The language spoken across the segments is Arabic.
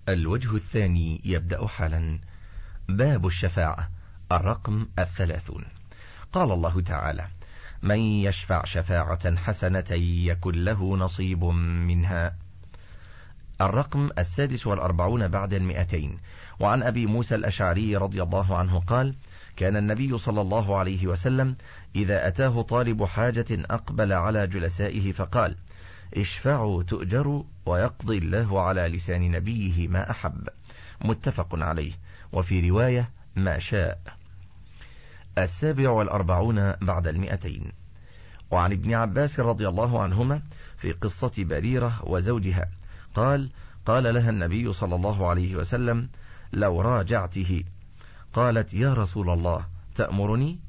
الوجه الثاني يبدأ حالا. باب الشفاعة، الرقم 30. قال الله تعالى: من يشفع شفاعة حسنة يكن له نصيب منها. الرقم 46 بعد 200. وعن أبي موسى الأشعري رضي الله عنه قال: كان النبي صلى الله عليه وسلم إذا أتاه طالب حاجة أقبل على جلسائه فقال: اشفعوا تؤجروا ويقضي الله على لسان نبيه ما أحب. متفق عليه. وفي رواية: ما شاء. 47 بعد 200. وعن ابن عباس رضي الله عنهما في قصة بريرة وزوجها قال: قال لها النبي صلى الله عليه وسلم: لو راجعته. قالت: يا رسول الله تأمرني؟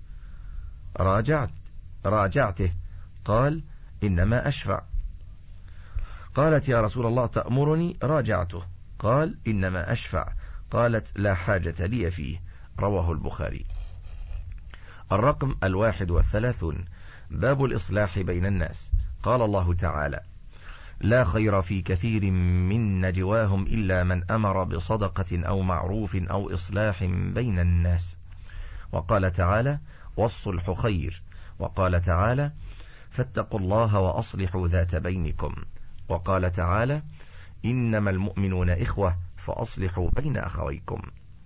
راجعته. قال: إنما أشفع. قالت: يا رسول الله تأمرني؟ راجعته. قال: إنما أشفع. قالت: لا حاجة لي فيه. رواه البخاري. الرقم 31. باب الإصلاح بين الناس. قال الله تعالى: لا خير في كثير من نجواهم إلا من أمر بصدقة أو معروف أو إصلاح بين الناس. وقال تعالى: والصلح خير. وقال تعالى: فاتقوا الله وأصلحوا ذات بينكم. وقال تعالى: إنما المؤمنون إخوة فأصلحوا بين أخويكم.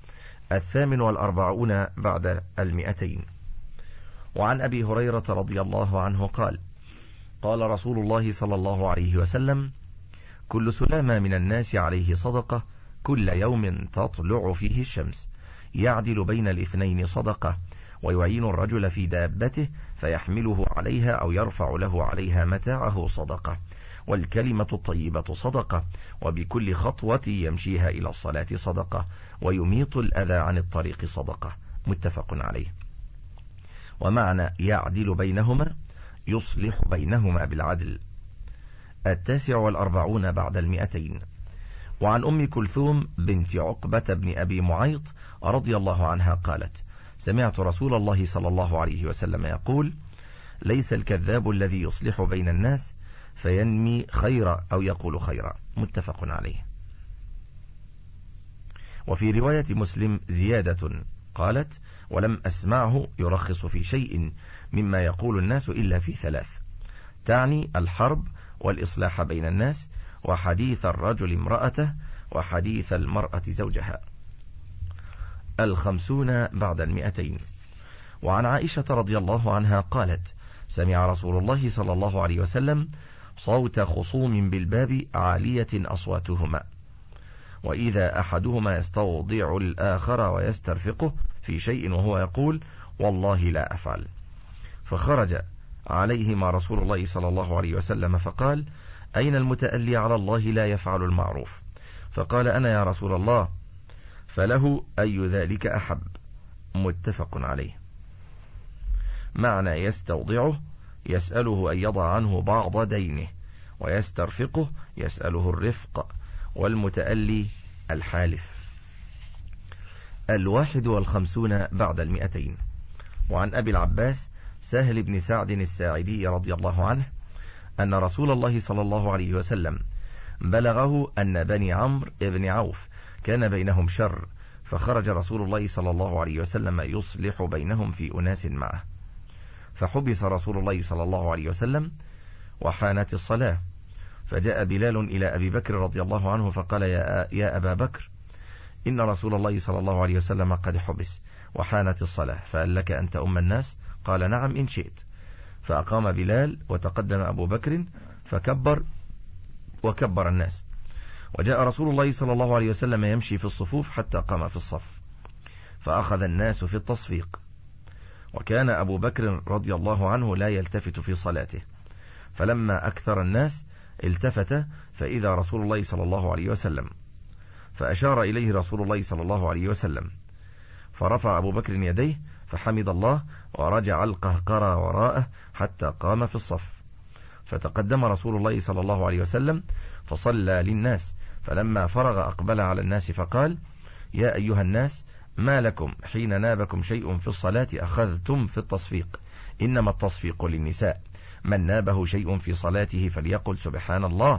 48 بعد 200. وعن أبي هريرة رضي الله عنه قال: قال رسول الله صلى الله عليه وسلم: كل سلامة من الناس عليه صدقة كل يوم تطلع فيه الشمس، يعدل بين الاثنين صدقة، ويعين الرجل في دابته فيحمله عليها أو يرفع له عليها متاعه صدقة، والكلمة الطيبة صدقة، وبكل خطوة يمشيها إلى الصلاة صدقة، ويميط الأذى عن الطريق صدقة. متفق عليه. ومعنى يعدل بينهما يصلح بينهما بالعدل. 49 بعد 200. وعن أم كلثوم بنت عقبة بن أبي معيط رضي الله عنها قالت: سمعت رسول الله صلى الله عليه وسلم يقول: ليس الكذاب الذي يصلح بين الناس فينمي خيرا أو يقول خيرا. متفق عليه. وفي رواية مسلم زيادة قالت: ولم أسمعه يرخص في شيء مما يقول الناس إلا في 3، تعني الحرب والإصلاح بين الناس، وحديث الرجل امرأته، وحديث المرأة زوجها. 50 بعد 200. وعن عائشة رضي الله عنها قالت: سمع رسول الله صلى الله عليه وسلم صوت خصوم بالباب عالية أصواتهما، وإذا أحدهما يستوضع الآخر ويسترفقه في شيء وهو يقول: والله لا أفعل. فخرج عليهما رسول الله صلى الله عليه وسلم فقال: أين المتألي على الله لا يفعل المعروف؟ فقال: أنا يا رسول الله. فله أي ذلك أحب. متفق عليه. معنى يستوضعه يسأله أن يضع عنه بعض دينه، ويسترفقه يسأله الرفق، والمتألي الحالف. 51 بعد 200. وعن أبي العباس سهل بن سعد الساعدي رضي الله عنه أن رسول الله صلى الله عليه وسلم بلغه أن بني عمرو بن عوف كان بينهم شر، فخرج رسول الله صلى الله عليه وسلم يصلح بينهم في أناس معه، فحبس رسول الله صلى الله عليه وسلم وحانت الصلاة، فجاء بلال إلى أبي بكر رضي الله عنه فقال: يا أبا بكر، إن رسول الله صلى الله عليه وسلم قد حبس وحانت الصلاة، فهل لك أن تؤم الناس؟ قال: نعم إن شئت. فأقام بلال، وتقدم أبو بكر فكبر وكبر الناس، وجاء رسول الله صلى الله عليه وسلم يمشي في الصفوف حتى قام في الصف، فأخذ الناس في التصفيق، وكان أبو بكر رضي الله عنه لا يلتفت في صلاته، فلما أكثر الناس التفت فإذا رسول الله صلى الله عليه وسلم، فأشار إليه رسول الله صلى الله عليه وسلم، فرفع أبو بكر يديه فحمد الله ورجع القهقرى وراءه حتى قام في الصف، فتقدم رسول الله صلى الله عليه وسلم فصلى للناس، فلما فرغ أقبل على الناس فقال: يا أيها الناس، ما لكم حين نابكم شيء في الصلاة أخذتم في التصفيق؟ إنما التصفيق للنساء، من نابه شيء في صلاته فليقل سبحان الله،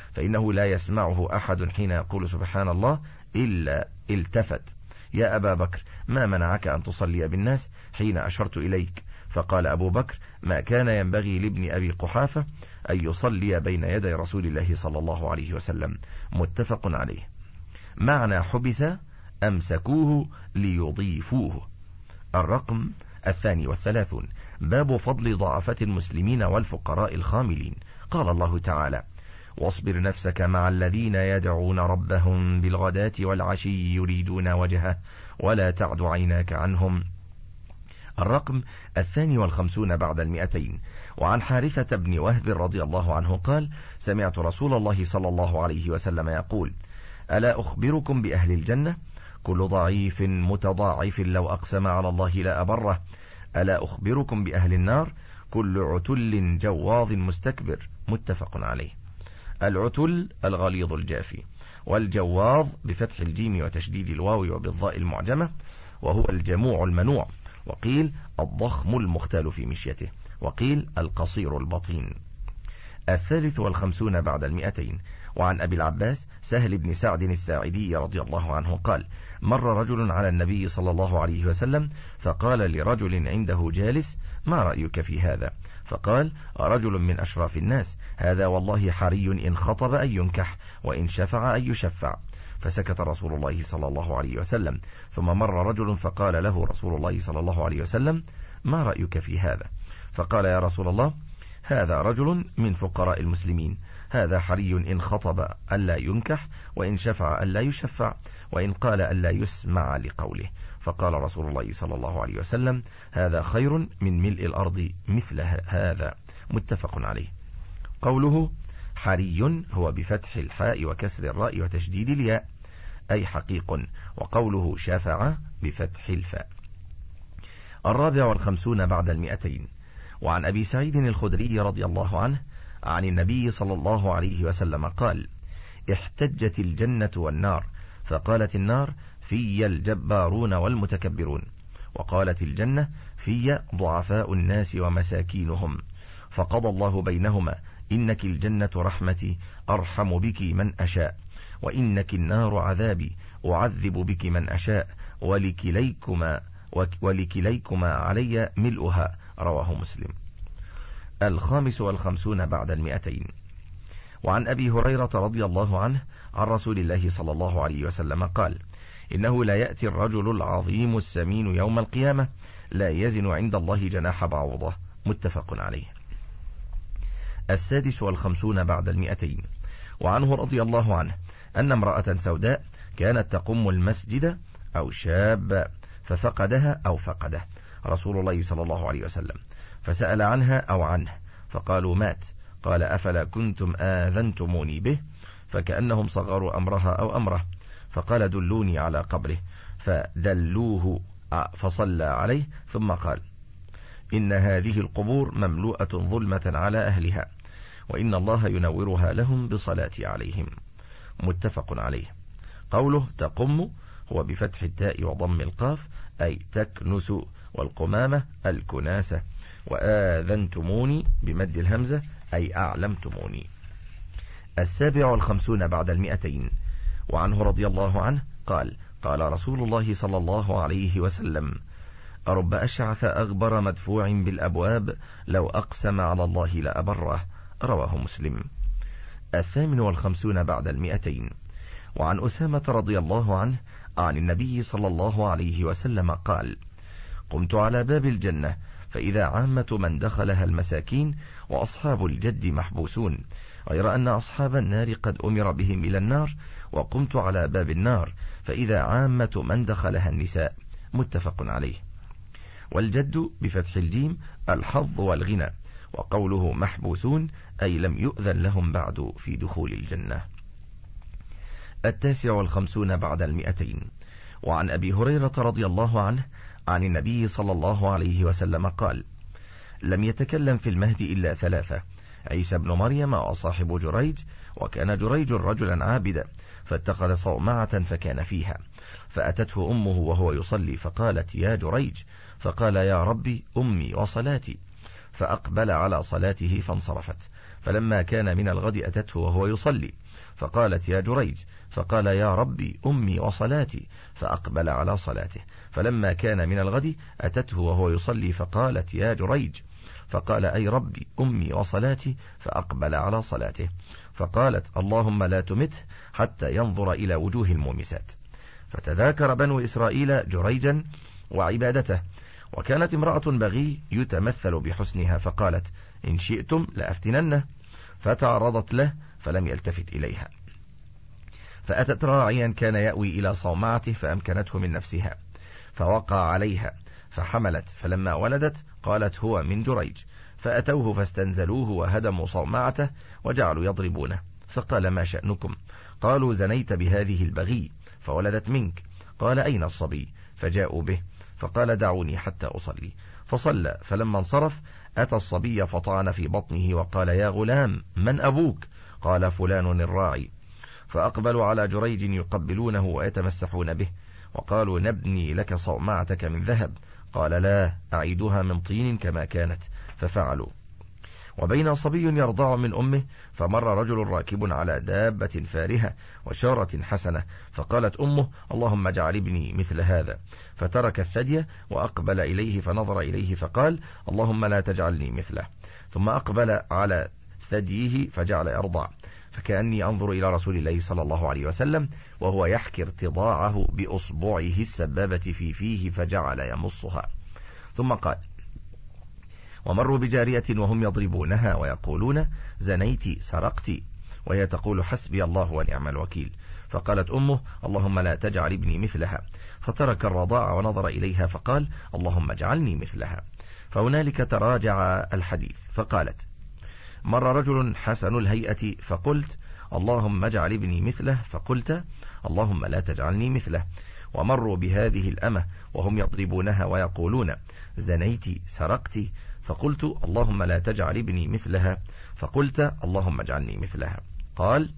فإنه لا يسمعه أحد حين يقول سبحان الله إلا التفت: يا أبا بكر ما منعك أن تصلي بالناس حين أشرت إليك؟ فقال أبو بكر: ما كان ينبغي لابن أبي قحافة أن يصلي بين يدي رسول الله صلى الله عليه وسلم. متفق عليه. معنى حبس: أمسكوه ليضيفوه. الرقم 32. باب فضل ضعفة المسلمين والفقراء الخاملين. قال الله تعالى: واصبر نفسك مع الذين يدعون ربهم بالغداة والعشي يريدون وجهه ولا تعد عيناك عنهم. الرقم 52 بعد 200. وعن حارثة بن وهب رضي الله عنه قال: سمعت رسول الله صلى الله عليه وسلم يقول: ألا أخبركم بأهل الجنة؟ كل ضعيف متضاعف لو أقسم على الله لا أبره. ألا أخبركم بأهل النار؟ كل عتل جواظ مستكبر. متفق عليه. العتل الغليظ الجافي، والجواظ بفتح الجيم وتشديد الواو وبالضاء المعجمة، وهو الجموع المنوع، وقيل الضخم المختال في مشيته، وقيل القصير البطين. 53 بعد 200. وعن أبي العباس سهل بن سعد الساعدي رضي الله عنه قال: مر رجل على النبي صلى الله عليه وسلم فقال لرجل عنده جالس: ما رأيك في هذا؟ فقال رجل من أشراف الناس: هذا والله حري إن خطب أن ينكح، وإن شفع أن يشفع. فسكت رسول الله صلى الله عليه وسلم، ثم مر رجل فقال له رسول الله صلى الله عليه وسلم: ما رأيك في هذا؟ فقال: يا رسول الله، هذا رجل من فقراء المسلمين، هذا حري إن خطب ألا ينكح، وإن شفع ألا يشفع، وإن قال ألا يسمع لقوله. فقال رسول الله صلى الله عليه وسلم: هذا خير من ملء الأرض مثل هذا. متفق عليه. قوله حري هو بفتح الحاء وكسر الراء وتشديد الياء، أي حقيق. وقوله شفع بفتح الفاء. 54 بعد 200. وعن أبي سعيد الخدري رضي الله عنه عن النبي صلى الله عليه وسلم قال: احتجت الجنة والنار، فقالت النار: في الجبارون والمتكبرون، وقالت الجنة: في ضعفاء الناس ومساكينهم، فقضى الله بينهما: إنك الجنة رحمتي أرحم بك من أشاء، وإنك النار عذابي أعذب بك من أشاء، ولكليكما علي ملؤها. رواه مسلم. 55 بعد 200. وعن أبي هريرة رضي الله عنه عن رسول الله صلى الله عليه وسلم قال: إنه لا يأتي الرجل العظيم السمين يوم القيامة لا يزن عند الله جناح بعوضة. متفق عليه. 56 بعد 200. وعنه رضي الله عنه أن امرأة سوداء كانت تقم المسجد أو شاب ففقدها أو فقده رسول الله صلى الله عليه وسلم، فسأل عنها أو عنه، فقالوا مات. قال: أفلا كنتم آذنتموني به؟ فكأنهم صغروا أمرها أو أمره، فقال: دلوني على قبره، فدلوه فصلى عليه، ثم قال: إن هذه القبور مملوءة ظلمة على أهلها، وإن الله ينورها لهم بصلاتي عليهم. متفق عليه. قوله تقم هو بفتح التاء وضم القاف، أي تكنس، والقمامة الكناسة، وآذنتموني بمد الهمزة، أي أعلمتموني. 57 بعد 200. وعنه رضي الله عنه قال: قال رسول الله صلى الله عليه وسلم: رب أشعث أغبر مدفوع بالأبواب لو أقسم على الله لأبره. رواه مسلم. 58 بعد 200. وعن أسامة رضي الله عنه عن النبي صلى الله عليه وسلم قال: قمت على باب الجنة فإذا عامة من دخلها المساكين وأصحاب الجد محبوسون، غير أن أصحاب النار قد أمر بهم إلى النار، وقمت على باب النار فإذا عامة من دخلها النساء. متفق عليه. والجد بفتح الجيم الحظ والغنى، وقوله محبوسون أي لم يؤذن لهم بعد في دخول الجنة. 59 بعد 200. وعن أبي هريرة رضي الله عنه عن النبي صلى الله عليه وسلم قال: لم يتكلم في المهد إلا 3: عيسى بن مريم وصاحب جريج، وكان جريج رجلا عابدا فاتخذ صومعة فكان فيها، فأتته أمه وهو يصلي فقالت: يا جريج، فقال: يا ربي أمي وصلاتي، فأقبل على صلاته فانصرفت. فلما كان من الغد أتته وهو يصلي فقالت يا جريج، فقال يا ربي أمي وصلاتي، فأقبل على صلاته. فلما كان من الغد أتته وهو يصلي فقالت يا جريج، فقال أي ربي أمي وصلاتي، فأقبل على صلاته. فقالت اللهم لا تمته حتى ينظر إلى وجوه المومسات. فتذاكر بنو إسرائيل جريجا وعبادته، وكانت امرأة بغي يتمثل بحسنها، فقالت إن شئتم لأفتننه، فتعرضت له فلم يلتفت إليها. فأتت راعيا كان يأوي إلى صومعته فأمكنته من نفسها، فوقع عليها فحملت، فلما ولدت قالت هو من جريج، فأتوه فاستنزلوه وهدموا صومعته وجعلوا يضربونه. فقال ما شأنكم؟ قالوا زنيت بهذه البغي فولدت منك. قال أين الصبي؟ فجاءوا به، فقال دعوني حتى أصلي، فصلى. فلما انصرف أتى الصبي فطعن في بطنه وقال يا غلام من أبوك؟ قال فلان الراعي. فأقبلوا على جريج يقبلونه ويتمسحون به، وقالوا نبني لك صومعتك من ذهب. قال لا، أعيدها من طين كما كانت. ففعلوا. وبين صبي يرضع من أمه، فمر رجل راكب على دابة فارهة وشارة حسنة، فقالت أمه اللهم اجعل ابني مثل هذا، فترك الثدي وأقبل إليه فنظر إليه فقال اللهم لا تجعلني مثله، ثم أقبل على ثديه فجعل يرضع، فكأني أنظر إلى رسول الله صلى الله عليه وسلم وهو يحكي ارتضاعه بأصبعه السبابة في فيه فجعل يمصها. ثم قال ومروا بجارية وهم يضربونها ويقولون زنيت سرقت، وهي تقول حسبي الله ونعم الوكيل. فقالت أمه اللهم لا تجعل ابني مثلها، فترك الرضاع ونظر إليها فقال اللهم اجعلني مثلها. فهنالك تراجع الحديث. فقالت مر رجل حسن الهيئة فقلت اللهم اجعل ابني مثله، فقلت اللهم لا تجعلني مثله. ومروا بهذه الأمة وهم يضربونها ويقولون زنيت سرقت، فقلت اللهم لا تجعل ابني مثلها، فقلت اللهم اجعلني مثلها. قال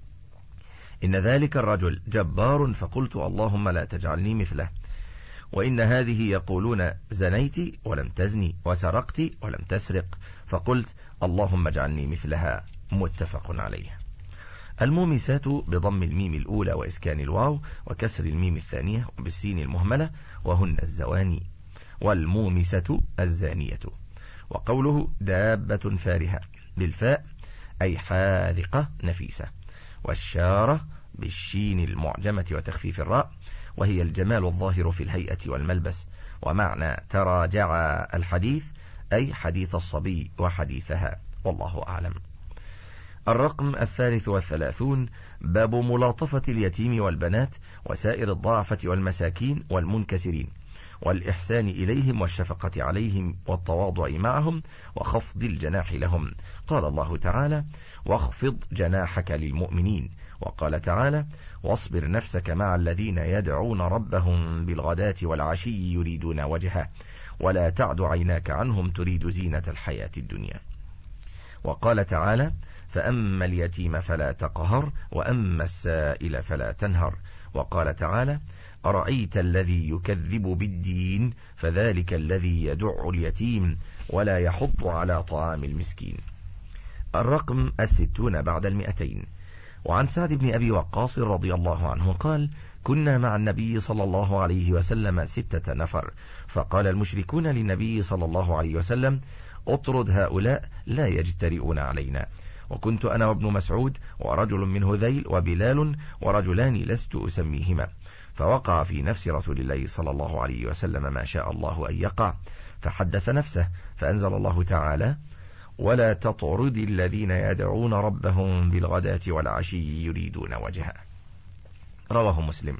إن ذلك الرجل جبار، فقلت اللهم لا تجعلني مثله. وإن هذه يقولون زنيت ولم تزني وسرقت ولم تسرق، فقلت اللهم اجعلني مثلها. متفق عليه. المومسات بضم الميم الأولى وإسكان الواو وكسر الميم الثانية وبالسين المهملة، وهن الزواني. والمومسة الزانية. وقوله دابة فارهة بالفاء أي حاذقة نفيسة، والشارة بالشين المعجمة وتخفيف الراء، وهي الجمال الظاهر في الهيئة والملبس. ومعنى تراجع الحديث أي حديث الصبي وحديثها، والله أعلم. الرقم 33 باب ملاطفة اليتيم والبنات وسائر الضعفة والمساكين والمنكسرين، والإحسان إليهم والشفقة عليهم والتواضع معهم وخفض الجناح لهم. قال الله تعالى واخفض جناحك للمؤمنين. وقال تعالى واصبر نفسك مع الذين يدعون ربهم بالغداة والعشي يريدون وجهه ولا تعد عيناك عنهم تريد زينة الحياة الدنيا. وقال تعالى فأما اليتيم فلا تقهر وأما السائل فلا تنهر. وقال تعالى أرأيت الذي يكذب بالدين فذلك الذي يدع اليتيم ولا يحض على طعام المسكين. الرقم 60 بعد 200. وعن سعد بن أبي وقاص رضي الله عنه قال كنا مع النبي صلى الله عليه وسلم 6 نفر، فقال المشركون للنبي صلى الله عليه وسلم اطرد هؤلاء لا يجترئون علينا. وكنت أنا وابن مسعود ورجل من هذيل وبلال ورجلان لست أسميهما، فوقع في نفس رسول الله صلى الله عليه وسلم ما شاء الله أن يقع، فحدث نفسه فأنزل الله تعالى ولا تطرد الذين يدعون ربهم بالغداة والعشي يريدون وجهه. رواه مسلم.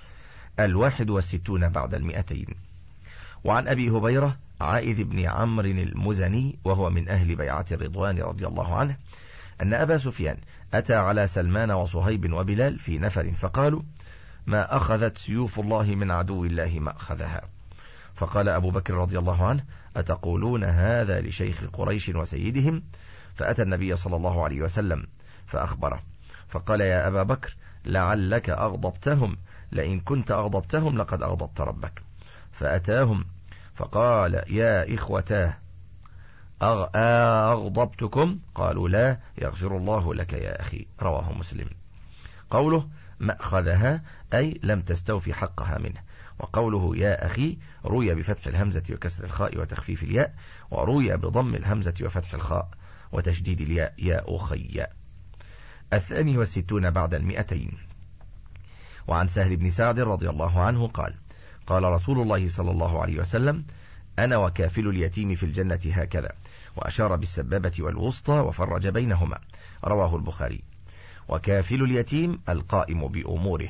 61 بعد 200. وعن أبي هبيرة عائذ بن عمرو المزني وهو من أهل بيعة الرضوان رضي الله عنه أن أبا سفيان أتى على سلمان وصهيب وبلال في نفر فقالوا ما أخذت سيوف الله من عدو الله ما أخذها. فقال أبو بكر رضي الله عنه أتقولون هذا لشيخ قريش وسيدهم؟ فأتى النبي صلى الله عليه وسلم فأخبره، فقال يا أبا بكر لعلك أغضبتهم، لئن كنت أغضبتهم لقد أغضبت ربك. فأتاهم فقال يا إخوتاه أغضبتكم؟ قالوا لا، يغفر الله لك يا أخي. رواه مسلم. قوله مأخذها أي لم تستوفي حقها منه. وقوله يا أخي روي بفتح الهمزة وكسر الخاء وتخفيف الياء، وروي بضم الهمزة وفتح الخاء وتشديد الياء يا أخي. 62 بعد 200. وعن سهل بن سعد رضي الله عنه قال قال رسول الله صلى الله عليه وسلم أنا وكافل اليتيم في الجنة هكذا، وأشار بالسبابة والوسطى وفرج بينهما. رواه البخاري. وكافل اليتيم القائم بأموره.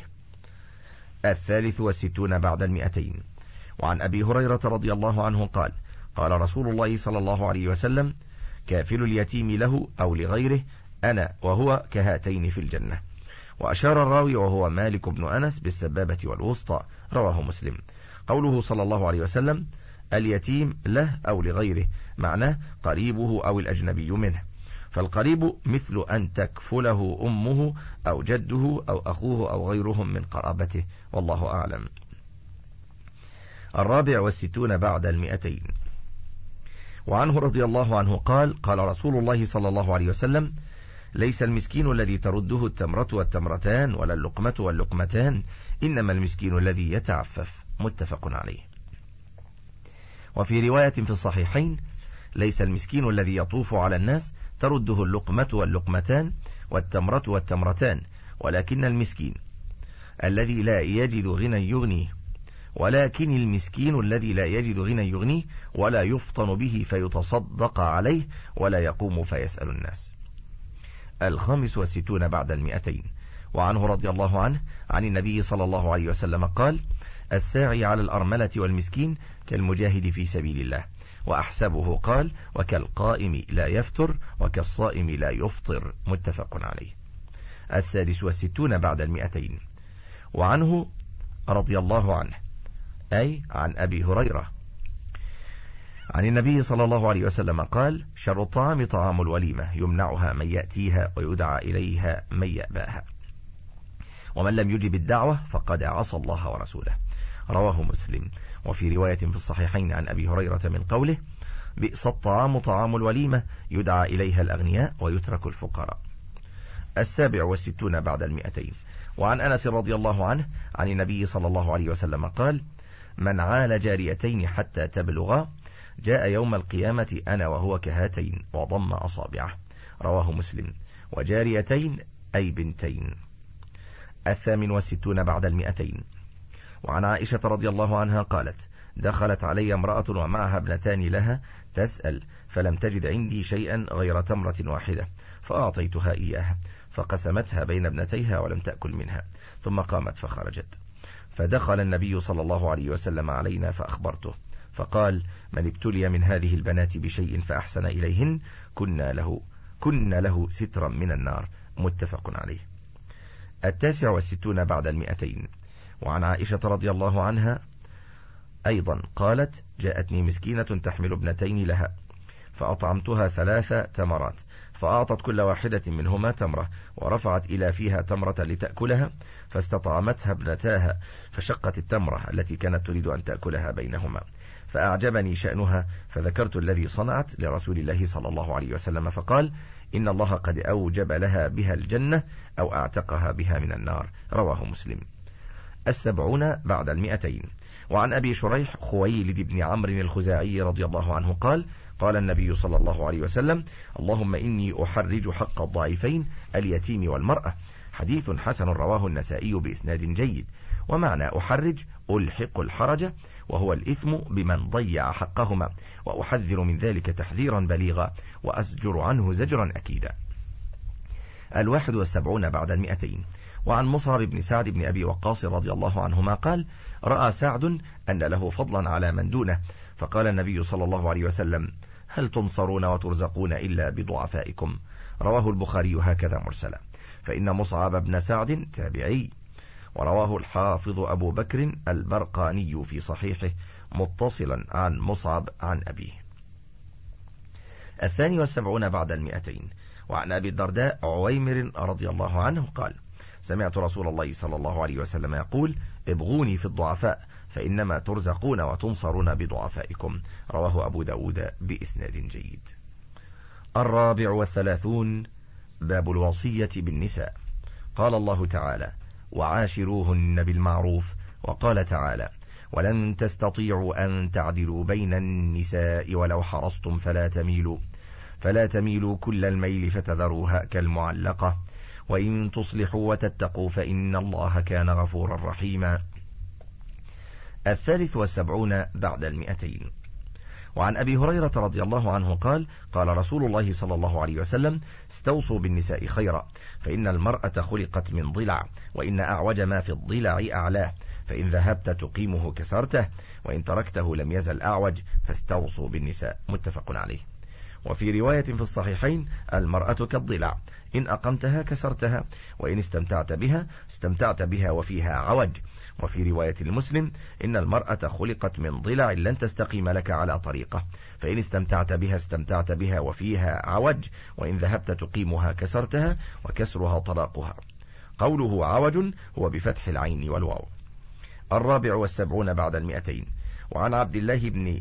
63 بعد 200. وعن أبي هريرة رضي الله عنه قال قال رسول الله صلى الله عليه وسلم كافل اليتيم له أو لغيره أنا وهو كهاتين في الجنة. وأشار الراوي وهو مالك بن أنس بالسبابة والوسطى. رواه مسلم. قوله صلى الله عليه وسلم اليتيم له أو لغيره معناه قريبه أو الأجنبي منه، فالقريب مثل أن تكفله أمه أو جده أو أخوه أو غيرهم من قرابته، والله أعلم. 64 بعد 200. وعنه رضي الله عنه قال قال رسول الله صلى الله عليه وسلم ليس المسكين الذي ترده التمرة والتمرتان ولا اللقمة واللقمتان، إنما المسكين الذي يتعفف. متفق عليه. وفي رواية في الصحيحين ليس المسكين الذي يطوف على الناس ترده اللقمة واللقمتان والتمرة والتمرتان، ولكن المسكين الذي لا يجد غنى يغنيه، ولكن المسكين الذي لا يجد غنى يغنيه ولا يفطن به فيتصدق عليه ولا يقوم فيسأل الناس. 65 بعد 200. وعنه رضي الله عنه عن النبي صلى الله عليه وسلم قال الساعي على الأرملة والمسكين كالمجاهد في سبيل الله. وأحسبه قال وكالقائم لا يفتر وكالصائم لا يفطر. متفق عليه. 66 بعد 200. وعنه رضي الله عنه أي عن أبي هريرة عن النبي صلى الله عليه وسلم قال شر الطعام طعام الوليمة يمنعها من يأتيها ويدعى إليها من يأباها، ومن لم يجب الدعوة فقد عصى الله ورسوله. رواه مسلم. وفي رواية في الصحيحين عن أبي هريرة من قوله بئس الطعام طعام الوليمة يدعى إليها الأغنياء ويترك الفقراء. 67 بعد 200. وعن أنس رضي الله عنه عن النبي صلى الله عليه وسلم قال من عال جاريتين حتى تبلغا جاء يوم القيامة أنا وهو كهاتين وضم أصابعه. رواه مسلم. وجاريتين أي بنتين. 68 بعد 200. وعن عائشة رضي الله عنها قالت دخلت علي امرأة ومعها ابنتان لها تسأل فلم تجد عندي شيئا غير تمرة واحدة فأعطيتها إياها فقسمتها بين ابنتيها ولم تأكل منها ثم قامت فخرجت. فدخل النبي صلى الله عليه وسلم علينا فأخبرته فقال من ابتلي من هذه البنات بشيء فأحسن إليهن كنا له سترا من النار. متفق عليه. 69 بعد 200. وعن عائشة رضي الله عنها أيضا قالت جاءتني مسكينة تحمل ابنتين لها فأطعمتها 3 تمرات فأعطت كل واحدة منهما تمرة ورفعت إلى فيها تمرة لتأكلها فاستطعمتها ابنتاها فشقت التمرة التي كانت تريد أن تأكلها بينهما فأعجبني شأنها فذكرت الذي صنعت لرسول الله صلى الله عليه وسلم فقال إن الله قد أوجب لها بها الجنة أو أعتقها بها من النار. رواه مسلم. 70 بعد 200. وعن أبي شريح خويلد بن عمرو الخزاعي رضي الله عنه قال قال النبي صلى الله عليه وسلم اللهم إني أحرج حق الضعيفين اليتيم والمرأة. حديث حسن رواه النسائي بإسناد جيد. ومعنى أحرج ألحق الحرج وهو الإثم بمن ضيع حقهما، وأحذر من ذلك تحذيرا بليغا وأزجر عنه زجرا أكيدا. 71 بعد 200. وعن مصعب بن سعد بن أبي وقاص رضي الله عنهما قال رأى سعد أن له فضلا على من دونه فقال النبي صلى الله عليه وسلم هل تنصرون وترزقون إلا بضعفائكم. رواه البخاري هكذا مرسلا، فإن مصعب بن سعد تابعي. ورواه الحافظ أبو بكر البرقاني في صحيحه متصلا عن مصعب عن أبيه. 72 بعد 200. وعن أبي الدرداء عويمر رضي الله عنه قال سمعت رسول الله صلى الله عليه وسلم يقول ابغوني في الضعفاء فإنما ترزقون وتنصرون بضعفائكم. رواه أبو داود بإسناد جيد. 34 باب الوصية بالنساء. قال الله تعالى: وعاشروهن بالمعروف. وقال تعالى: ولن تستطيعوا أن تعدلوا بين النساء ولو حرصتم فلا تميلوا كل الميل فتذروها كالمعلقة، وإن تصلحوا وتتقوا فإن الله كان غفورا رحيما. 73 بعد 200. وعن أبي هريرة رضي الله عنه قال: قال رسول الله صلى الله عليه وسلم: استوصوا بالنساء خيرا، فإن المرأة خلقت من ضلع، وإن أعوج ما في الضلع أعلاه، فإن ذهبت تقيمه كسرته، وإن تركته لم يزل أعوج، فاستوصوا بالنساء. متفق عليه. وفي رواية في الصحيحين: المرأة كالضلع، إن أقمتها كسرتها، وإن استمتعت بها وفيها عوج. وفي رواية المسلم: إن المرأة خلقت من ضلع لن تستقيم لك على طريقة، فإن استمتعت بها وفيها عوج، وإن ذهبت تقيمها كسرتها، وكسرها طلاقها. قوله عوج هو بفتح العين والواو. 74 بعد 200. وعن عبد الله بن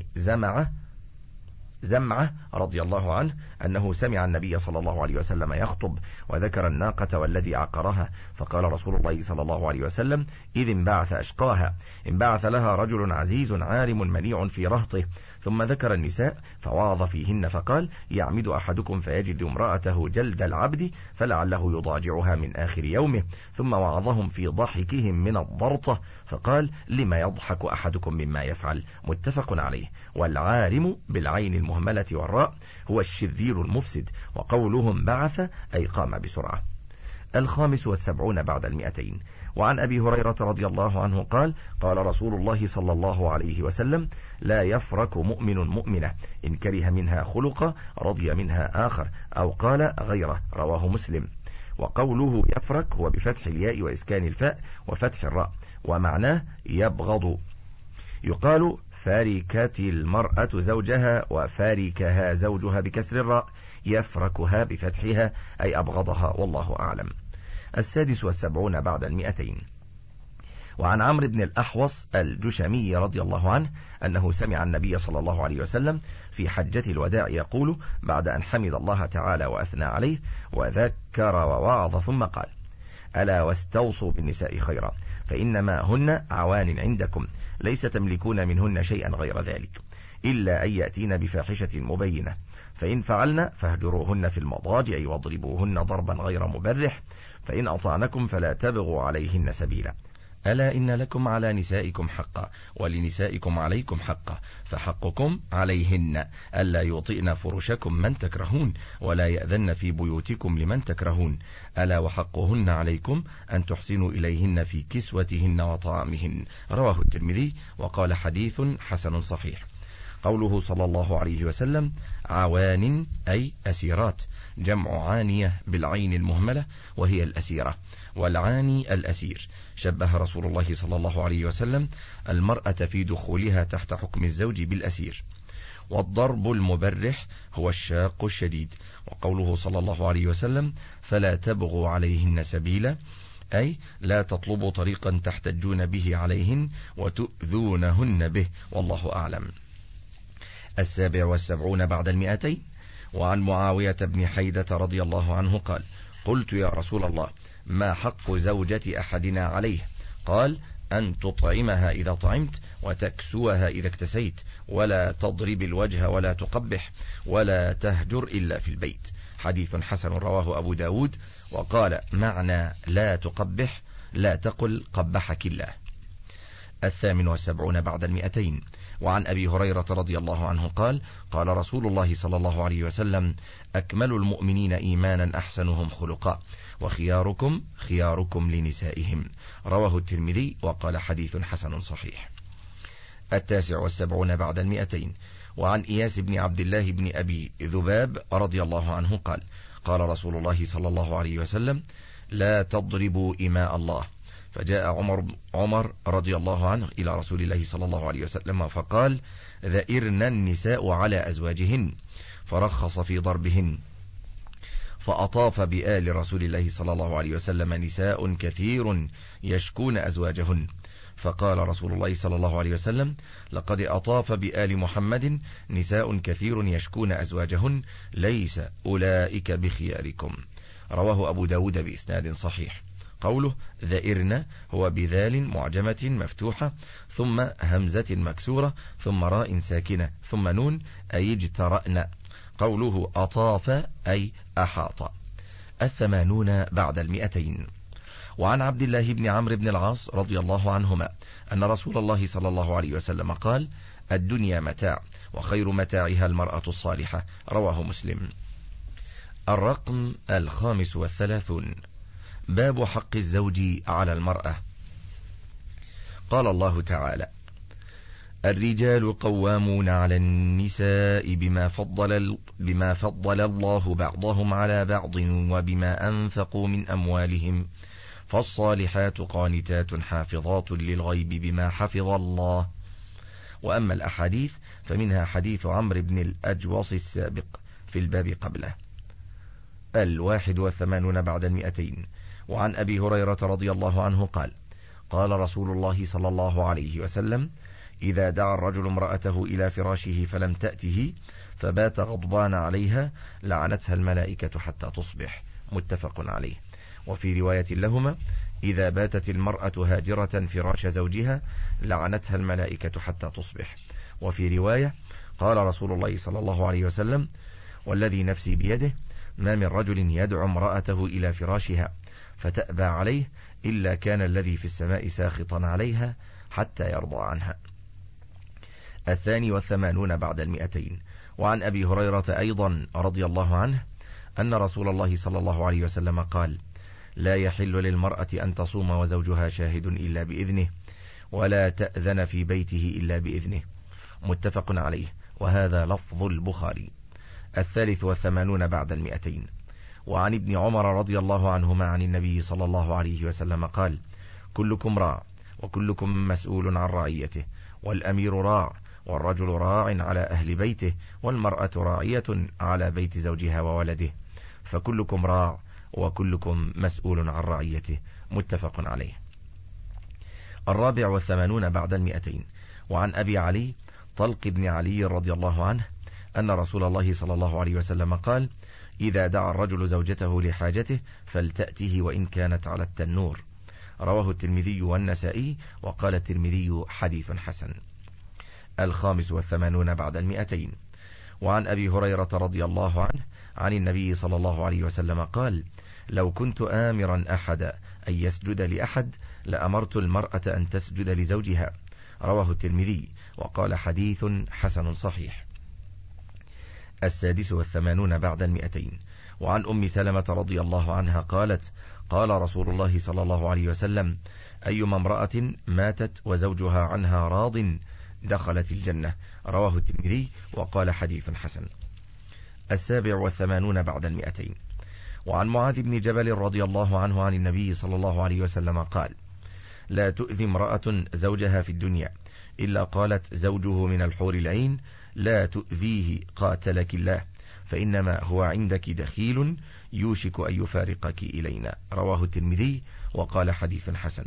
زمعة رضي الله عنه أنه سمع النبي صلى الله عليه وسلم يخطب، وذكر الناقة والذي عقرها، فقال رسول الله صلى الله عليه وسلم: إذ انبعث أشقاها، انبعث لها رجل عزيز عارم منيع في رهطه. ثم ذكر النساء فوعظ فيهن، فقال: يعمد أحدكم فيجد امرأته جلد العبد فلعله يضاجعها من آخر يومه. ثم وعظهم في ضحكهم من الضرطة، فقال: لما يضحك أحدكم مما يفعل. متفق عليه. والعارم بالعين المهملة والراء هو الشرير المفسد. وقولهم بعث أي قام بسرعة. 75 بعد 200. وعن أبي هريرة رضي الله عنه قال: قال رسول الله صلى الله عليه وسلم: لا يفرك مؤمن مؤمنة، إن كره منها خلقا رضي منها آخر، أو قال غيره. رواه مسلم. وقوله يفرك هو بفتح الياء وإسكان الفاء وفتح الراء، ومعناه يبغض. يقال: فاركت المرأة زوجها، وفاركها زوجها بكسر الراء، يفركها بفتحها أي أبغضها، والله أعلم. 76 بعد 200. وعن عمرو بن الأحوص الجشمي رضي الله عنه أنه سمع النبي صلى الله عليه وسلم في حجة الوداع يقول بعد أن حمد الله تعالى وأثنى عليه وذكر ووعظ، ثم قال: ألا واستوصوا بالنساء خيرا، فإنما هن عوان عندكم، ليس تملكون منهن شيئا غير ذلك، إلا أن يأتين بفاحشة مبينة، فإن فعلن فاهجروهن في المضاجع واضربوهن ضربا غير مبرح، فإن أطعنكم فلا تبغوا عليهن سبيلا. ألا إن لكم على نسائكم حقا، ولنسائكم عليكم حقا، فحقكم عليهن ألا يطئن فرشكم من تكرهون، ولا يأذن في بيوتكم لمن تكرهون. ألا وحقهن عليكم أن تحسنوا إليهن في كسوتهن وطعامهن. رواه الترمذي وقال: حديث حسن صحيح. قوله صلى الله عليه وسلم: عوان أي أسيرات، جمع عانية بالعين المهملة وهي الأسيرة، والعاني الأسير. شبه رسول الله صلى الله عليه وسلم المرأة في دخولها تحت حكم الزوج بالأسير. والضرب المبرح هو الشاق الشديد. وقوله صلى الله عليه وسلم: فلا تبغوا عليهن سبيلا، أي لا تطلبوا طريقا تحتجون به عليهن وتؤذونهن به، والله أعلم. 77 بعد 200. وعن معاوية بن حيدة رضي الله عنه قال: قلت: يا رسول الله، ما حق زوجة أحدنا عليه؟ قال: أن تطعمها إذا طعمت، وتكسوها إذا اكتسيت، ولا تضرب الوجه، ولا تقبح، ولا تهجر إلا في البيت. حديث حسن رواه أبو داود. وقال معنى لا تقبح: لا تقل قبحك الله. 78 بعد 200. وعن أبي هريرة رضي الله عنه قال: قال رسول الله صلى الله عليه وسلم: أكمل المؤمنين إيمانا أحسنهم خلقا، وخياركم خياركم لنسائهم. رواه الترمذي وقال: حديث حسن صحيح. 79 بعد 200. وعن إياس بن عبد الله بن أبي ذباب رضي الله عنه قال: قال رسول الله صلى الله عليه وسلم: لا تضربوا إماء الله. فجاء عمر رضي الله عنه إلى رسول الله صلى الله عليه وسلم فقال: ذئرن النساء على أزواجهن، فرخص في ضربهن. فأطاف بآل رسول الله صلى الله عليه وسلم نساء كثير يشكون أزواجهن، فقال رسول الله صلى الله عليه وسلم: لقد أطاف بآل محمد نساء كثير يشكون أزواجهن، ليس أولئك بخياركم. رواه أبو داود بإسناد صحيح. قوله ذئرن هو بذال معجمة مفتوحة ثم همزة مكسورة ثم راء ساكنة ثم نون أي اجترأن. قوله أطاف أي أحاط. 80 بعد 200. وعن عبد الله بن عمرو بن العاص رضي الله عنهما أن رسول الله صلى الله عليه وسلم قال الدنيا متاع وخير متاعها المرأة الصالحة. رواه مسلم. الرقم 35. باب حق الزوج على المرأة. قال الله تعالى الرجال قوامون على النساء بما فضل الله بعضهم على بعض وبما أنفقوا من أموالهم فالصالحات قانتات حافظات للغيب بما حفظ الله. وأما الأحاديث فمنها حديث عمرو بن الأجوص السابق في الباب قبله. 81 بعد 200. وعن أبي هريرة رضي الله عنه قال قال رسول الله صلى الله عليه وسلم إذا دعا الرجل امرأته إلى فراشه فلم تأته فبات غضبان عليها لعنتها الملائكة حتى تصبح. متفق عليه. وفي رواية لهما إذا باتت المرأة هاجرة فراش زوجها لعنتها الملائكة حتى تصبح. وفي رواية قال رسول الله صلى الله عليه وسلم والذي نفسي بيده ما من رجل يدعو امرأته إلى فراشها فتأبى عليه إلا كان الذي في السماء ساخطا عليها حتى يرضى عنها. 82 بعد 200. وعن أبي هريرة أيضا رضي الله عنه أن رسول الله صلى الله عليه وسلم قال لا يحل للمرأة أن تصوم وزوجها شاهد إلا بإذنه ولا تأذن في بيته إلا بإذنه. متفق عليه. وهذا لفظ البخاري. 83 بعد 200. وعن ابن عمر رضي الله عنهما عن النبي صلى الله عليه وسلم قال كلكم راع وكلكم مسؤول عن رعيته والأمير راع والرجل راع على أهل بيته والمرأة راعية على بيت زوجها وولده فكلكم راع وكلكم مسؤول عن رعيته. متفق عليه. 84 بعد 200. وعن أبي علي طلق بن علي رضي الله عنه أن رسول الله صلى الله عليه وسلم قال إذا دعا الرجل زوجته لحاجته فلتأته وإن كانت على التنور. رواه الترمذي والنسائي وقال الترمذي حديث حسن. 85 بعد 200. وعن أبي هريرة رضي الله عنه عن النبي صلى الله عليه وسلم قال لو كنت آمرا أحد أن يسجد لأحد لأمرت المرأة أن تسجد لزوجها. رواه الترمذي وقال حديث حسن صحيح. 86 بعد 200. وعن أم سلمة رضي الله عنها قالت قال رسول الله صلى الله عليه وسلم أيما امرأة ماتت وزوجها عنها راض دخلت الجنة. رواه الترمذي وقال حديث حسن. 87 بعد 200. وعن معاذ بن جبل رضي الله عنه عن النبي صلى الله عليه وسلم قال لا تؤذي امرأة زوجها في الدنيا إلا قالت زوجه من الحور العين لا تؤذيه قاتلك الله فإنما هو عندك دخيل يوشك أن يفارقك إلينا. رواه الترمذي وقال حديث حسن.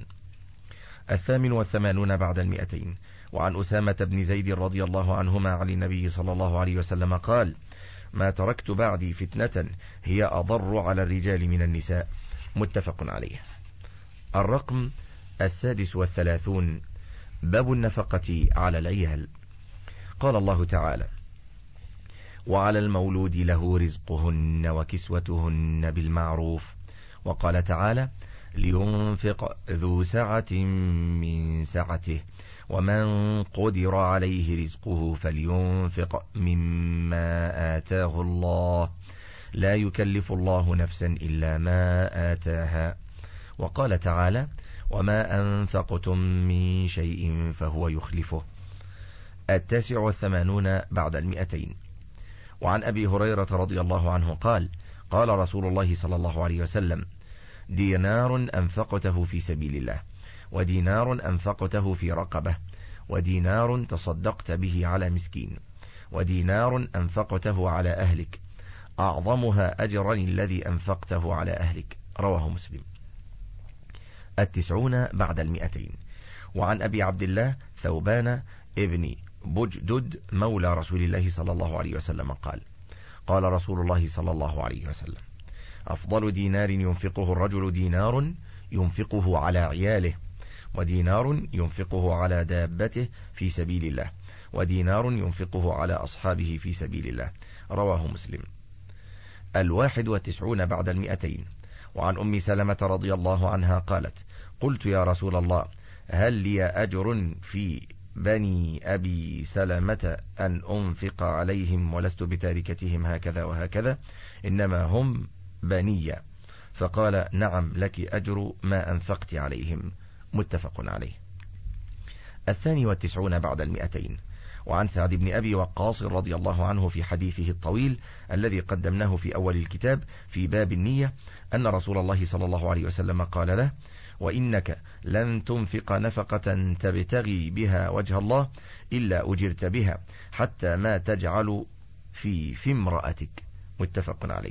88 بعد 200. وعن أسامة بن زيد رضي الله عنهما عن النبي صلى الله عليه وسلم قال ما تركت بعدي فتنة هي أضر على الرجال من النساء. متفق عليه. الرقم 36. باب النفقة على العيال. قال الله تعالى وعلى المولود له رزقهن وكسوتهن بالمعروف. وقال تعالى لينفق ذو سعة من سعته ومن قدر عليه رزقه فلينفق مما آتاه الله لا يكلف الله نفسا إلا ما آتاها. وقال تعالى وما أنفقتم من شيء فهو يخلفه. 89 بعد 200. وعن أبي هريرة رضي الله عنه قال قال رسول الله صلى الله عليه وسلم دينار أنفقته في سبيل الله ودينار أنفقته في رقبة ودينار تصدقت به على مسكين ودينار أنفقته على أهلك أعظمها أجرا الذي أنفقته على أهلك. رواه مسلم. 90 بعد 200. وعن أبي عبد الله ثوبان ابن بجدد مولى رسول الله صلى الله عليه وسلم قال قال رسول الله صلى الله عليه وسلم أفضل دينار ينفقه الرجل دينار ينفقه على عياله، ودينار ينفقه على دابته في سبيل الله، ودينار ينفقه على أصحابه في سبيل الله. رواه مسلم. 91 بعد 200. وعن أم سلمة رضي الله عنها قالت: قلت يا رسول الله، هل لي أجر في بني أبي سلمة أن أنفق عليهم ولست بتاركتهم هكذا وهكذا، إنما هم بني. فقال: نعم، لك أجر ما أنفقت عليهم. متفق عليه. 92 بعد 200. وعن سعد بن أبي وقاص رضي الله عنه في حديثه الطويل الذي قدمناه في أول الكتاب في باب النية أن رسول الله صلى الله عليه وسلم قال له: وإنك لن تنفق نفقة تبتغي بها وجه الله إلا أجرت بها حتى ما تجعل في امرأتك. متفق عليه.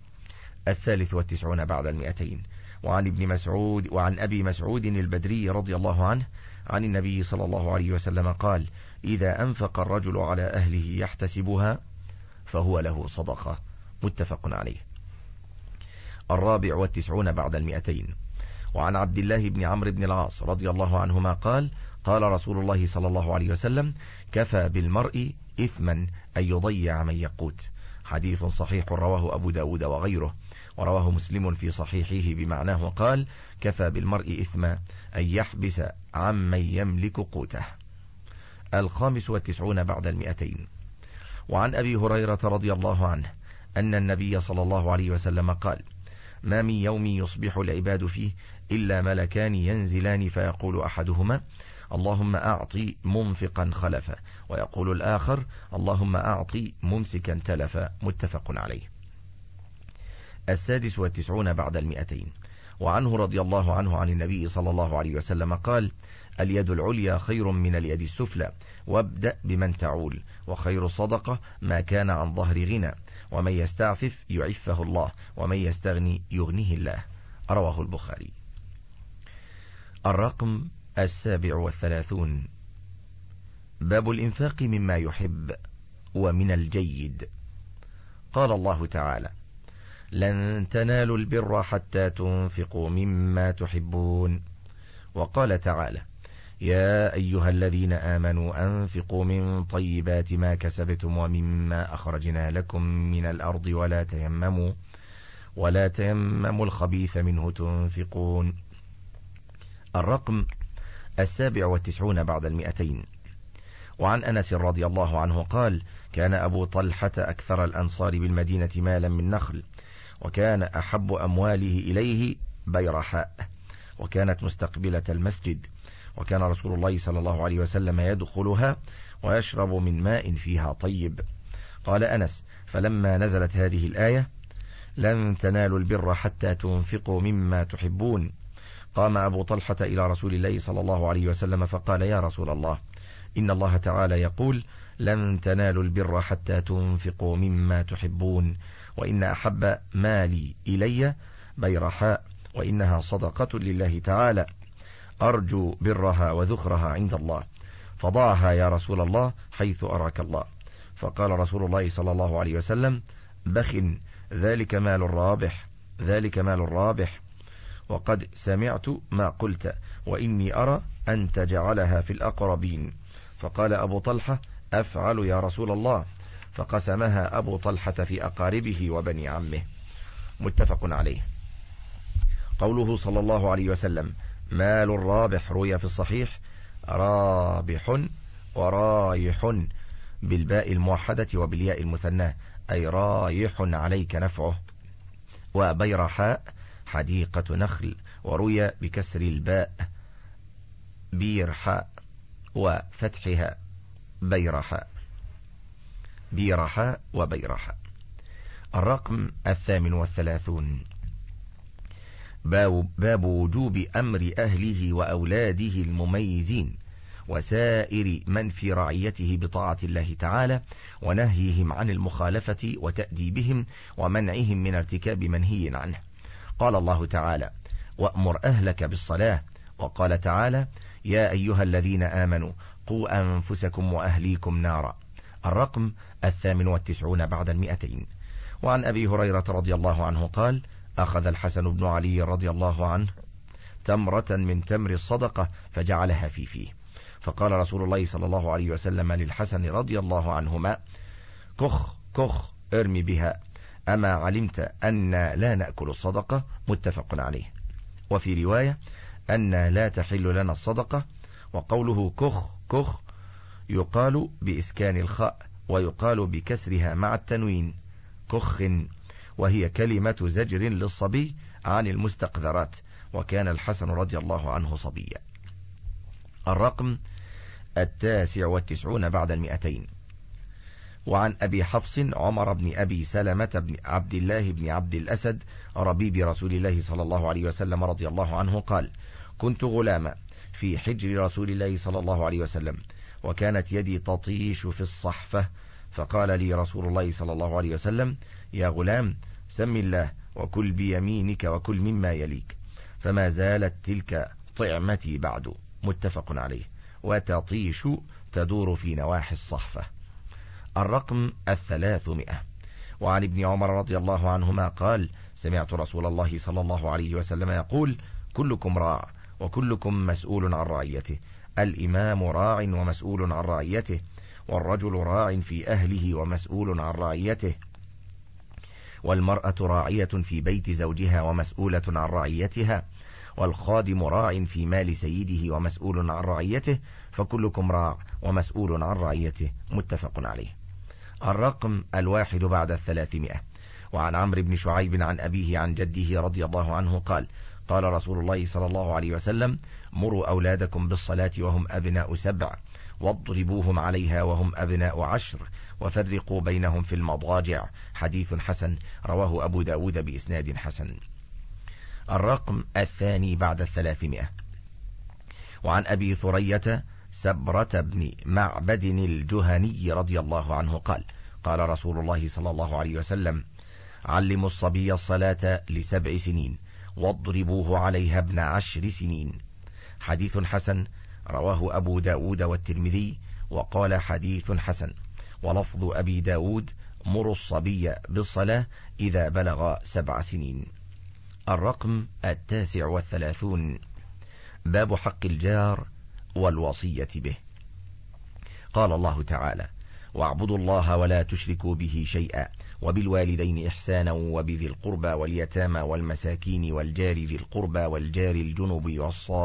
93 بعد 200. وعن أبي مسعود البدري رضي الله عنه عن النبي صلى الله عليه وسلم قال: إذا أنفق الرجل على أهله يحتسبها فهو له صدقة. متفق عليه. 94 بعد 200. وعن عبد الله بن عمرو بن العاص رضي الله عنهما قال: قال رسول الله صلى الله عليه وسلم: كفى بالمرء إثما أن يضيع من يقوت. حديث صحيح رواه أبو داود وغيره، ورواه مسلم في صحيحه بمعناه قال: كفى بالمرء إثما أن يحبس عمن يملك قوته. 95 بعد 200. وعن أبي هريرة رضي الله عنه أن النبي صلى الله عليه وسلم قال: ما من يوم يصبح العباد فيه إلا ملكان ينزلان فيقول أحدهما: اللهم أعطي منفقا خلفا، ويقول الآخر: اللهم أعطي ممسكا تلفا. متفق عليه. 96 بعد 200. وعنه رضي الله عنه عن النبي صلى الله عليه وسلم قال: اليد العليا خير من اليد السفلى، وابدأ بمن تعول، وخير الصدقة ما كان عن ظهر غنى، ومن يستعفف يعفه الله، ومن يستغني يغنيه الله. رواه البخاري. الرقم 37. باب الإنفاق مما يحب ومن الجيد. قال الله تعالى: لن تنالوا البر حتى تنفقوا مما تحبون. وقال تعالى: يا أيها الذين آمنوا أنفقوا من طيبات ما كسبتم ومما أخرجنا لكم من الأرض ولا تيمموا الخبيث منه تنفقون. الرقم 97 بعد 200. وعن أنس رضي الله عنه قال: كان أبو طلحة أكثر الأنصار بالمدينة مالا من نخل، وكان أحب أمواله إليه بيرحاء، وكانت مستقبلة المسجد، وكان رسول الله صلى الله عليه وسلم يدخلها ويشرب من ماء فيها طيب. قال أنس: فلما نزلت هذه الآية: لن تنالوا البر حتى تنفقوا مما تحبون، قام أبو طلحة إلى رسول الله صلى الله عليه وسلم فقال: يا رسول الله، إن الله تعالى يقول: لن تنالوا البر حتى تنفقوا مما تحبون، وإن أحب مالي إلي بيرحاء، وإنها صدقة لله تعالى، أرجو برها وذخرها عند الله، فضعها يا رسول الله حيث أراك الله. فقال رسول الله صلى الله عليه وسلم: بخ، ذلك مال الرابح، وقد سمعت ما قلت، وإني أرى أن تجعلها في الأقربين. فقال أبو طلحة: أفعل يا رسول الله. فقسمها أبو طلحة في أقاربه وبني عمه. متفق عليه. قوله صلى الله عليه وسلم: مال الرابح، روي في الصحيح: رابح ورايح بالباء الموحدة وبالياء المثناه، أي رايح عليك نفعه. وبيرحاء حديقة نخل، وروي بكسر الباء بيرحاء وفتحها بيرحاء وبيرحاء. الرقم 38. باب وجوب أمر أهله وأولاده المميزين وسائر من في رعيته بطاعة الله تعالى، ونهيهم عن المخالفة وتأديبهم ومنعهم من ارتكاب منهي عنه. قال الله تعالى: وأمر أهلك بالصلاة. وقال تعالى: يا أيها الذين آمنوا قوا أنفسكم وأهليكم نارا. الرقم 98 بعد 200. وعن أبي هريرة رضي الله عنه قال: أخذ الحسن بن علي رضي الله عنه تمرة من تمر الصدقة فجعلها في فيه. فقال رسول الله صلى الله عليه وسلم للحسن رضي الله عنهما: كخ كخ ارمي بها، أما علمت أن لا نأكل الصدقة؟ متفق عليه. وفي رواية أن لا تحل لنا الصدقة. وقوله كخ كخ يقال بإسكان الخاء ويقال بكسرها مع التنوين كخ، وهي كلمة زجر للصبي عن المستقذرات، وكان الحسن رضي الله عنه صبيا. الرقم 99 بعد 200. وعن أبي حفص عمر بن أبي سلمة بن عبد الله بن عبد الأسد ربيب رسول الله صلى الله عليه وسلم رضي الله عنه قال: كنت غلاما في حجر رسول الله صلى الله عليه وسلم، وكانت يدي تطيش في الصحفة، فقال لي رسول الله صلى الله عليه وسلم: يا غلام، سم الله وكل بيمينك وكل مما يليك. فما زالت تلك طعمتي بعد. متفق عليه. وتطيش تدور في نواحي الصحفة. الرقم 300. وعن ابن عمر رضي الله عنهما قال: سمعت رسول الله صلى الله عليه وسلم يقول: كلكم راع وكلكم مسؤول عن رعيته، الإمام راع ومسؤول عن رعيته، والرجل راع في أهله ومسؤول عن رعيته، والمرأة راعية في بيت زوجها ومسؤولة عن رعيتها، والخادم راع في مال سيده ومسؤول عن رعيته، فكلكم راع ومسؤول عن رعيته. متفق عليه. الرقم 1 بعد 300. وعن عمرو بن شعيب عن أبيه عن جده رضي الله عنه قال: قال رسول الله صلى الله عليه وسلم: مروا أولادكم بالصلاة وهم أبناء 7، واضربوهم عليها وهم أبناء 10، وفرقوا بينهم في المضاجع. حديث حسن، رواه أبو داود بإسناد حسن. الرقم 2 بعد 300. وعن أبي ثرية سبرة بن معبد الجهني رضي الله عنه قال: قال رسول الله صلى الله عليه وسلم: علموا الصبي الصلاة ل7 سنين، واضربوه عليها ابن 10 سنين. حديث حسن، رواه أبو داود والترمذي، وقال حديث حسن. ولفظ أبي داود: مروا الصبي بالصلاة إذا بلغ 7 سنين. الرقم 39. باب حق الجار والوصية به. قال الله تعالى: واعبدوا الله ولا تشركوا به شيئا، وبالوالدين إحسانا، وبذي القربى واليتامى والمساكين والجار ذي القربى والجار الجنب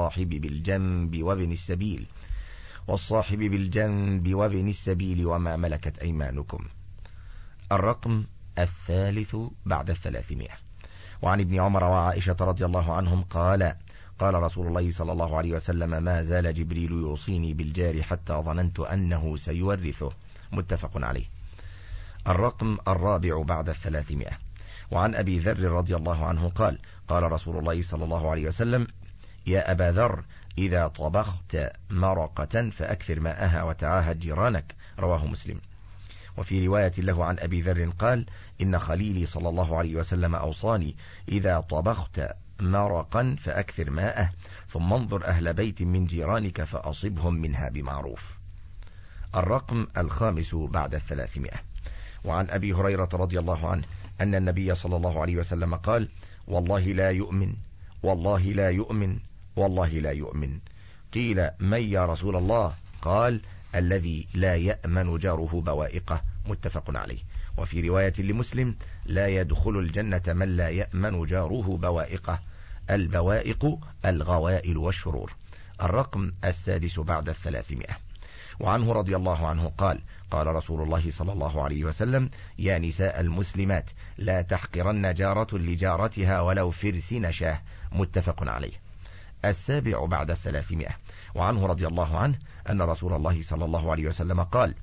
والصاحب بالجنب وابن السبيل وما ملكت أيمانكم. الرقم 3 بعد 300. وعن ابن عمر وعائشة رضي الله عنهم قال: قال رسول الله صلى الله عليه وسلم: ما زال جبريل يوصيني بالجار حتى ظننت أنه سيورثه. متفق عليه. الرقم 4 بعد 300. وعن أبي ذر رضي الله عنه قال: قال رسول الله صلى الله عليه وسلم: يا أبا ذر، إذا طبخت مرقة فأكثر ماءها وتعاهد جيرانك. رواه مسلم. وفي رواية له عن أبي ذر قال: إن خليلي صلى الله عليه وسلم أوصاني: إذا طبخت مرقا فأكثر ماءه، ثم انظر أهل بيت من جيرانك فأصبهم منها بمعروف. الرقم 5 بعد 300. وعن أبي هريرة رضي الله عنه أن النبي صلى الله عليه وسلم قال: والله لا يؤمن، والله لا يؤمن، والله لا يؤمن. قيل: من يا رسول الله؟ قال: الذي لا يأمن جاره بوائقه. متفق عليه. وفي رواية لمسلم: لا يدخل الجنة من لا يأمن جاره بوائقه. البوائق الغوائل والشرور. الرقم 6 بعد 300. وعنه رضي الله عنه قال: قال رسول الله صلى الله عليه وسلم: يا نساء المسلمات، لا تحقرن جارة لجارتها ولو فرس نشاه. متفق عليه. 7 بعد 300. وعنه رضي الله عنه أن رسول الله صلى الله عليه وسلم قال: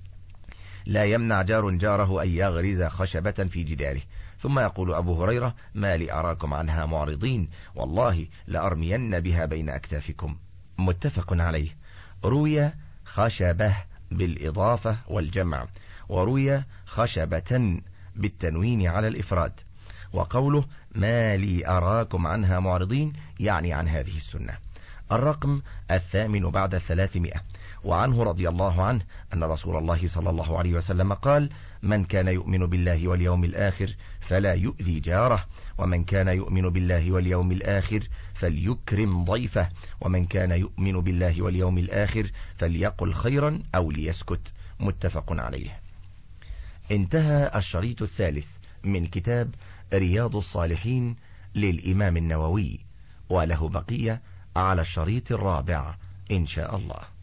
لا يمنع جار جاره أن يغرز خشبة في جداره. ثم يقول أبو هريرة: ما لي أراكم عنها معرضين، والله لأرمين بها بين أكتافكم. متفق عليه. روي خشبة بالإضافة والجمع، وروي خشبة بالتنوين على الإفراد. وقوله: ما لي أراكم عنها معرضين يعني عن هذه السنة. الرقم 8 بعد 300. وعنه رضي الله عنه أن رسول الله صلى الله عليه وسلم قال: من كان يؤمن بالله واليوم الآخر فلا يؤذي جاره، ومن كان يؤمن بالله واليوم الآخر فليكرم ضيفه، ومن كان يؤمن بالله واليوم الآخر فليقل خيرا أو ليسكت. متفق عليه. انتهى الشريط الثالث من كتاب رياض الصالحين للإمام النووي، وله بقية على الشريط الرابع إن شاء الله.